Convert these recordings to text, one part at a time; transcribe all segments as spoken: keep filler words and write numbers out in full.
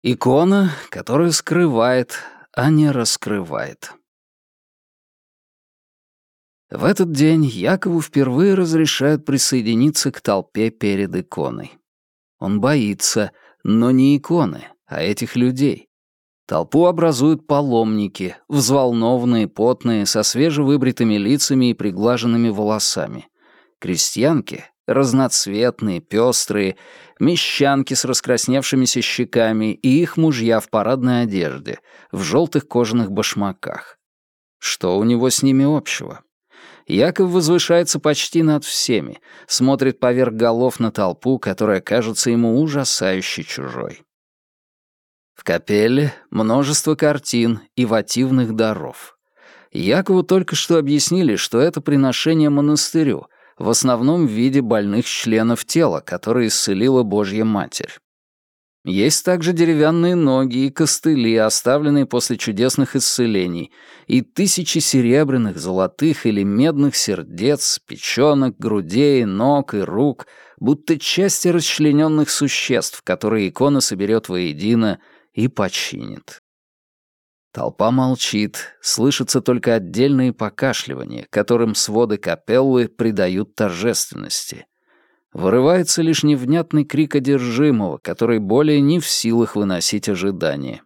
Икона, которая скрывает, а не раскрывает. В этот день Якову впервые разрешают присоединиться к толпе перед иконой. Он боится, но не иконы, а этих людей. Толпу образуют паломники, взволнованные, потные, со свежевыбритыми лицами и приглаженными волосами. Крестьянки — разноцветные, пестрые, мещанки с раскрасневшимися щеками и их мужья в парадной одежде, в желтых кожаных башмаках. Что у него с ними общего? Яков возвышается почти над всеми, смотрит поверх голов на толпу, которая кажется ему ужасающе чужой. В капелле множество картин и вотивных даров. Якову только что объяснили, что это приношение монастырю, в основном в виде больных членов тела, которые исцелила Божья Матерь. Есть также деревянные ноги и костыли, оставленные после чудесных исцелений, и тысячи серебряных, золотых или медных сердец, печёнок, грудей, ног и рук, будто части расчлененных существ, которые икона соберет воедино и починит. Толпа молчит, слышатся только отдельные покашливания, которым своды капеллы придают торжественности. Вырывается лишь невнятный крик одержимого, который более не в силах выносить ожидания.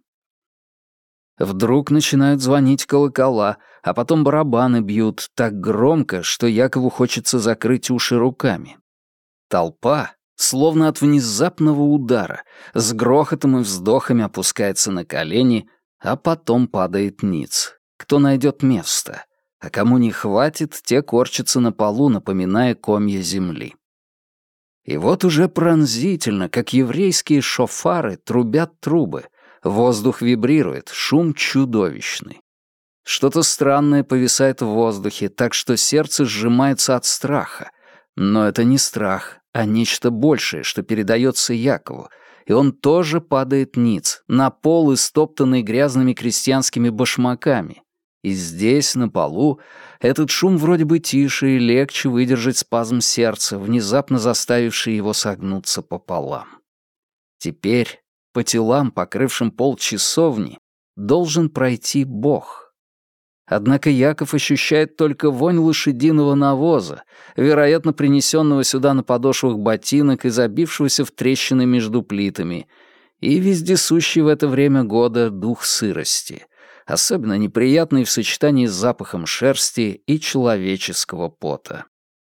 Вдруг начинают звонить колокола, а потом барабаны бьют так громко, что Якову хочется закрыть уши руками. Толпа, словно от внезапного удара, с грохотом и вздохами опускается на колени, а потом падает ниц. Кто найдет место, а кому не хватит, те корчатся на полу, напоминая комья земли. И вот уже пронзительно, как еврейские шофары, трубят трубы. Воздух вибрирует, шум чудовищный. Что-то странное повисает в воздухе, так что сердце сжимается от страха. Но это не страх, а нечто большее, что передается Якову, и он тоже падает ниц, на пол, истоптанный грязными крестьянскими башмаками. И здесь, на полу, этот шум вроде бы тише и легче выдержать спазм сердца, внезапно заставивший его согнуться пополам. Теперь по телам, покрывшим пол часовни, должен пройти Бог. Однако Яков ощущает только вонь лошадиного навоза, вероятно, принесенного сюда на подошвах ботинок и забившегося в трещины между плитами, и вездесущий в это время года дух сырости, особенно неприятный в сочетании с запахом шерсти и человеческого пота.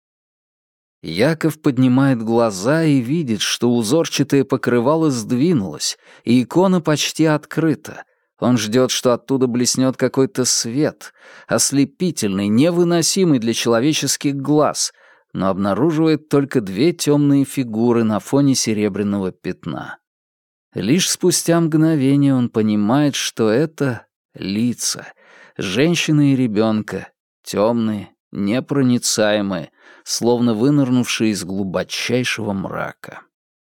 Яков поднимает глаза и видит, что узорчатое покрывало сдвинулось, и икона почти открыта. Он ждет, что оттуда блеснет какой-то свет, ослепительный, невыносимый для человеческих глаз, но обнаруживает только две темные фигуры на фоне серебряного пятна. Лишь спустя мгновение он понимает, что это лица, женщины и ребенка, темные, непроницаемые, словно вынырнувшие из глубочайшего мрака.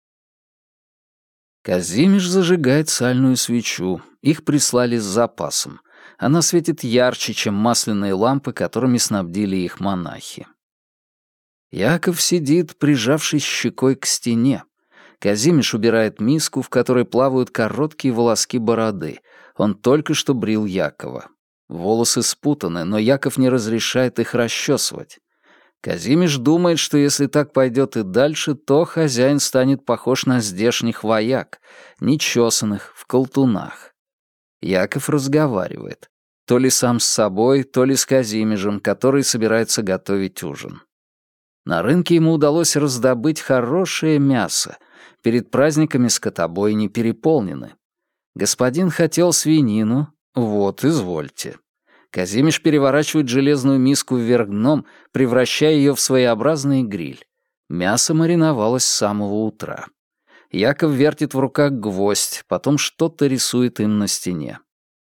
Казимиш зажигает сальную свечу. Их прислали с запасом. Она светит ярче, чем масляные лампы, которыми снабдили их монахи. Яков сидит, прижавшись щекой к стене. Казимиш убирает миску, в которой плавают короткие волоски бороды. Он только что брил Якова. Волосы спутаны, но Яков не разрешает их расчесывать. Казимиш думает, что если так пойдет и дальше, то хозяин станет похож на здешних вояк, нечесанных, в колтунах. Яков разговаривает. То ли сам с собой, то ли с Казимежем, который собирается готовить ужин. На рынке ему удалось раздобыть хорошее мясо. Перед праздниками скотобойни переполнены. Господин хотел свинину, вот, извольте. Казимиш переворачивает железную миску вверх дном, превращая ее в своеобразный гриль. Мясо мариновалось с самого утра. Яков вертит в руках гвоздь, потом что-то рисует им на стене.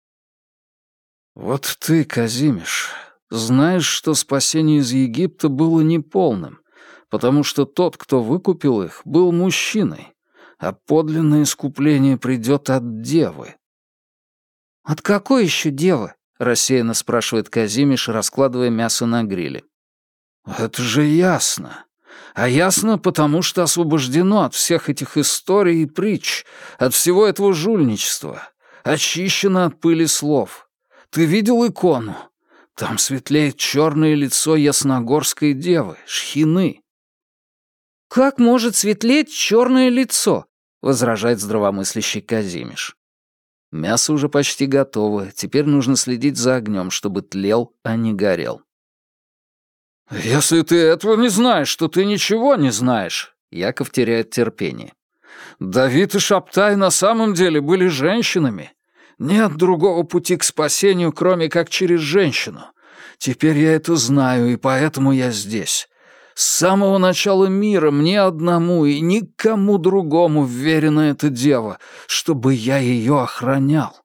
«Вот ты, Казимиш, знаешь, что спасение из Египта было неполным, потому что тот, кто выкупил их, был мужчиной, а подлинное искупление придет от девы». «От какой еще девы?» — рассеянно спрашивает Казимиш, раскладывая мясо на гриле. «Это же ясно. А ясно, потому что освобождено от всех этих историй и притч, от всего этого жульничества, очищено от пыли слов. Ты видел икону? Там светлеет черное лицо ясногорской девы, Шхины». «Как может светлеть черное лицо?» — возражает здравомыслящий Казимиш. Мясо уже почти готово, теперь нужно следить за огнем, чтобы тлел, а не горел. «Если ты этого не знаешь, то ты ничего не знаешь», — Яков теряет терпение. «Давид и Шабтай на самом деле были женщинами. Нет другого пути к спасению, кроме как через женщину. Теперь я это знаю, и поэтому я здесь. С самого начала мира мне одному и никому другому вверена эта дева, чтобы я ее охранял».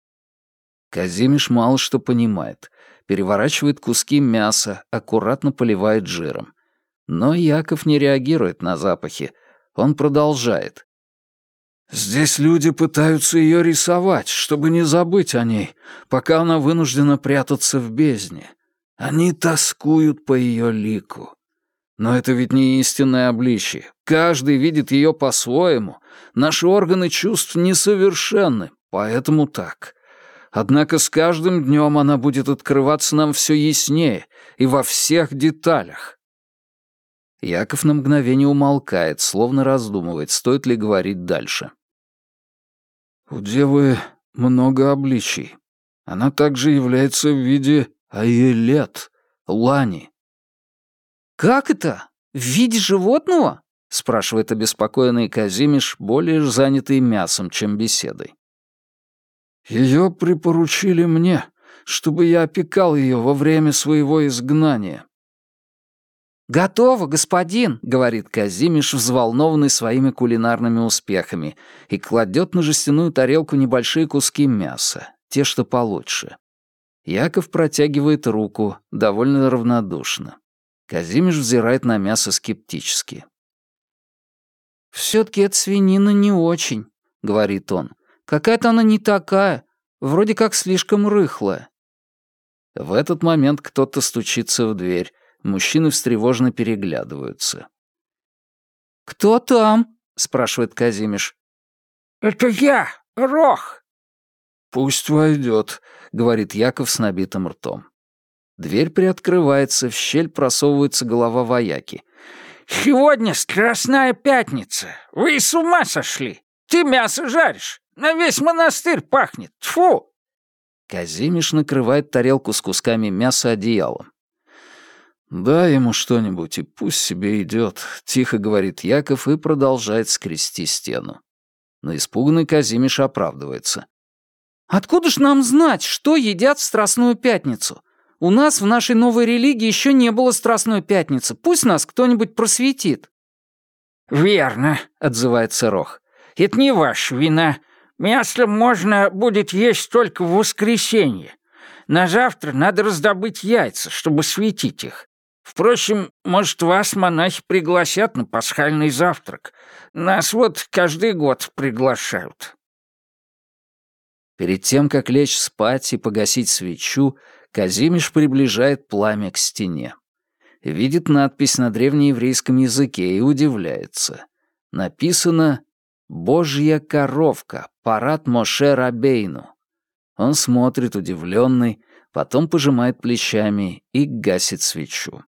Казимиш мало что понимает. Переворачивает куски мяса, аккуратно поливает жиром. Но Яков не реагирует на запахи. Он продолжает. «Здесь люди пытаются ее рисовать, чтобы не забыть о ней, пока она вынуждена прятаться в бездне. Они тоскуют по ее лику. Но это ведь не истинное обличие. Каждый видит ее по-своему. Наши органы чувств несовершенны, поэтому так. Однако с каждым днем она будет открываться нам все яснее и во всех деталях». Яков на мгновение умолкает, словно раздумывает, стоит ли говорить дальше. «У девы много обличий. Она также является в виде аелет, лани». «Как это? В виде животного?» — спрашивает обеспокоенный Казимиш, более занятый мясом, чем беседой. «Ее припоручили мне, чтобы я опекал ее во время своего изгнания». «Готово, господин», — говорит Казимиш, взволнованный своими кулинарными успехами, и кладет на жестяную тарелку небольшие куски мяса, те, что получше. Яков протягивает руку, довольно равнодушно. Казимиш взирает на мясо скептически. «Все-таки эта свинина не очень», — говорит он. «Какая-то она не такая, вроде как слишком рыхлая». В этот момент кто-то стучится в дверь. Мужчины встревоженно переглядываются. «Кто там?» — спрашивает Казимиш. «Это я, Рох». «Пусть войдет», — говорит Яков с набитым ртом. Дверь приоткрывается, в щель просовывается голова вояки. «Сегодня Страстная Пятница. Вы с ума сошли? Ты мясо жаришь. На весь монастырь пахнет. Тьфу!» Казимиш накрывает тарелку с кусками мяса одеялом. «Дай ему что-нибудь, и пусть себе идет», — тихо говорит Яков и продолжает скрести стену. Но испуганный Казимиш оправдывается. «Откуда ж нам знать, что едят в Страстную Пятницу? У нас в нашей новой религии еще не было Страстной Пятницы. Пусть нас кто-нибудь просветит». «Верно», — отзывается Рох. «Это не ваша вина. Мясо можно будет есть только в воскресенье. На завтра надо раздобыть яйца, чтобы светить их. Впрочем, может, вас монахи пригласят на пасхальный завтрак. Нас вот каждый год приглашают». Перед тем, как лечь спать и погасить свечу, Казимиш приближает пламя к стене. Видит надпись на древнееврейском языке и удивляется. Написано «Божья коровка, парад Моше Рабейну». Он смотрит удивленный, потом пожимает плечами и гасит свечу.